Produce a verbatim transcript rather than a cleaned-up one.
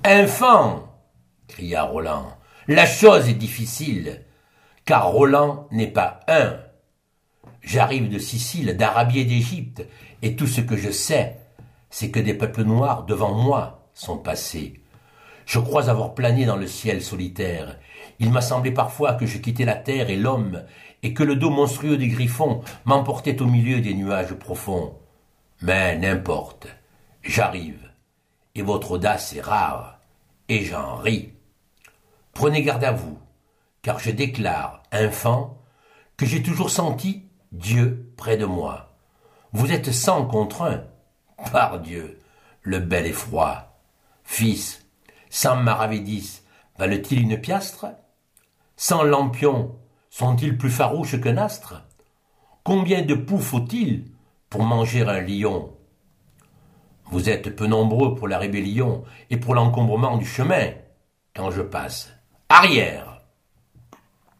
Infant, cria Roland, la chose est difficile, car Roland n'est pas un. J'arrive de Sicile, d'Arabie et d'Égypte, et tout ce que je sais, c'est que des peuples noirs devant moi sont passés. Je crois avoir plané dans le ciel solitaire. Il m'a semblé parfois que je quittais la terre et l'homme, et que le dos monstrueux des griffons m'emportait au milieu des nuages profonds. Mais n'importe, j'arrive, et votre audace est rare, et j'en ris. Prenez garde à vous, car je déclare, enfant, que j'ai toujours senti Dieu près de moi. Vous êtes cent contre un. Par Dieu, le bel effroi. Fils, cent maravédis valent-ils une piastre? Cent lampions sont-ils plus farouches qu'un astre? Combien de poux faut-il pour manger un lion? Vous êtes peu nombreux pour la rébellion et pour l'encombrement du chemin quand je passe. Arrière!